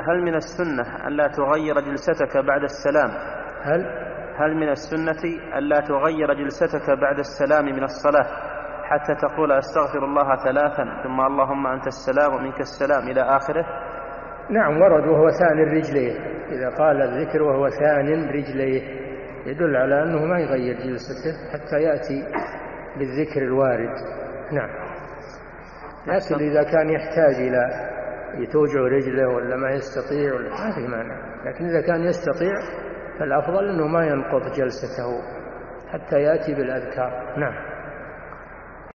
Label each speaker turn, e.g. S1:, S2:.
S1: هل من السنة ألا تغير جلستك بعد السلام؟ هل من السنة ألا تغير جلستك بعد السلام من الصلاة حتى تقول أستغفر الله 3 ثم اللهم أنت السلام ومنك السلام إلى آخره؟
S2: نعم، ورد وهو ثاني رجليه. إذا قال الذكر وهو ثاني رجليه يدل على أنه ما يغير جلسته حتى يأتي بالذكر الوارد. نعم. لكن إذا كان يحتاج إلى يتوجع رجله ولا ما يستطيع ما في مانع، لكن إذا كان يستطيع فالأفضل أنه ما ينقض جلسته حتى يأتي بالأذكار. نعم.